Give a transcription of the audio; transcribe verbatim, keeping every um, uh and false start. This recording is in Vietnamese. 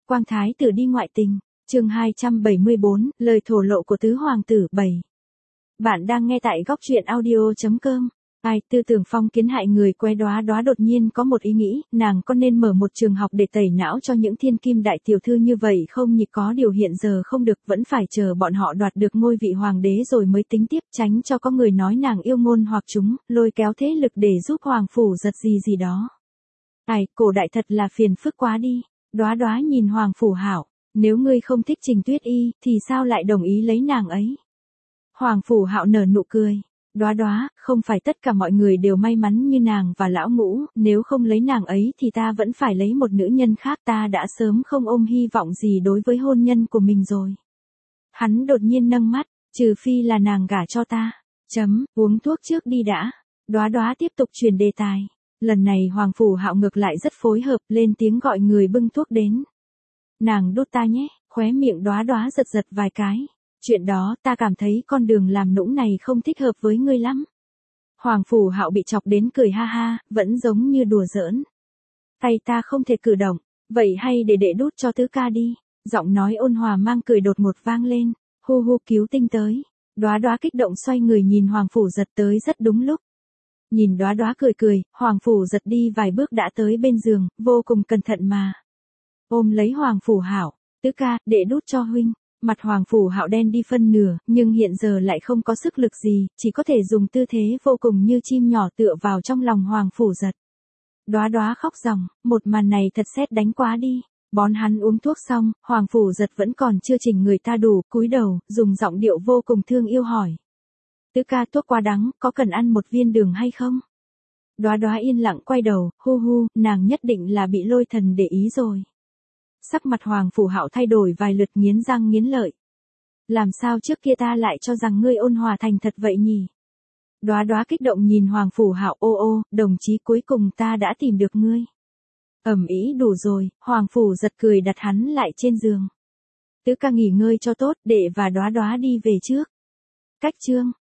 Quang thái tử đi ngoại tình, chương hai trăm bảy mươi bốn, lời thổ lộ của tứ hoàng tử bảy. Bạn đang nghe tại góc truyện audio chấm com. Ai, Tư Tưởng phong kiến hại người qué đóa đóa đột nhiên có một ý nghĩ, nàng có nên mở một trường học để tẩy não cho những thiên kim đại tiểu thư như vậy không nhỉ? Có điều hiện giờ không được, vẫn phải chờ bọn họ đoạt được ngôi vị hoàng đế rồi mới tính tiếp, tránh cho có người nói nàng yêu ngôn hoặc chúng, lôi kéo thế lực để giúp hoàng phủ giật gì gì đó. Ai, cổ đại thật là phiền phức quá đi. Đóa đóa nhìn Hoàng Phủ Hạo, nếu ngươi không thích Trình Tuyết Y, thì sao lại đồng ý lấy nàng ấy? Hoàng Phủ Hạo nở nụ cười, đóa đóa, không phải tất cả mọi người đều may mắn như nàng và lão ngũ, nếu không lấy nàng ấy thì ta vẫn phải lấy một nữ nhân khác, ta đã sớm không ôm hy vọng gì đối với hôn nhân của mình rồi. Hắn đột nhiên nâng mắt, trừ phi là nàng gả cho ta. Chấm, uống thuốc trước đi đã. Đóa đóa tiếp tục truyền đề tài. Lần này Hoàng Phủ Hạo ngược lại rất phối hợp, lên tiếng gọi người bưng thuốc đến. Nàng đút ta nhé, khóe miệng đóa đóa giật giật vài cái. Chuyện đó, ta cảm thấy con đường làm nũng này không thích hợp với ngươi lắm. Hoàng Phủ Hạo bị chọc đến cười ha ha, vẫn giống như đùa giỡn. Tay ta không thể cử động, vậy hay để đệ đút cho tứ ca đi. Giọng nói ôn hòa mang cười đột ngột vang lên, hu hu cứu tinh tới. Đóa đóa kích động xoay người nhìn Hoàng Phủ Giật tới rất đúng lúc. Nhìn đóa đóa cười cười, Hoàng Phủ Giật đi vài bước đã tới bên giường, vô cùng cẩn thận mà ôm lấy Hoàng Phủ Hạo, tứ ca, đệ đút cho huynh. Mặt Hoàng Phủ Hạo đen đi phân nửa, nhưng hiện giờ lại không có sức lực gì, chỉ có thể dùng tư thế vô cùng như chim nhỏ tựa vào trong lòng Hoàng Phủ Giật. Đóa đóa khóc ròng, một màn này thật sét đánh quá đi. Bón hắn uống thuốc xong, Hoàng Phủ Giật vẫn còn chưa chỉnh người ta đủ, cúi đầu, dùng giọng điệu vô cùng thương yêu hỏi. Tứ ca, thuốc quá đắng, có cần ăn một viên đường hay không? Đóa đóa yên lặng quay đầu, hu hu, nàng nhất định là bị lôi thần để ý rồi. Sắc mặt Hoàng Phủ Hạo thay đổi vài lượt, nghiến răng nghiến lợi. Làm sao trước kia ta lại cho rằng ngươi ôn hòa thành thật vậy nhỉ? Đóa đóa kích động nhìn Hoàng Phủ Hạo, ô ô, đồng chí, cuối cùng ta đã tìm được ngươi. Ầm ĩ đủ rồi, Hoàng Phủ Giật cười đặt hắn lại trên giường. Tứ ca nghỉ ngơi cho tốt, đệ và đóa đóa đi về trước. Cách chương